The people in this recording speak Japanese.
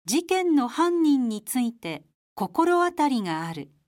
事件の犯人について心当たりがある。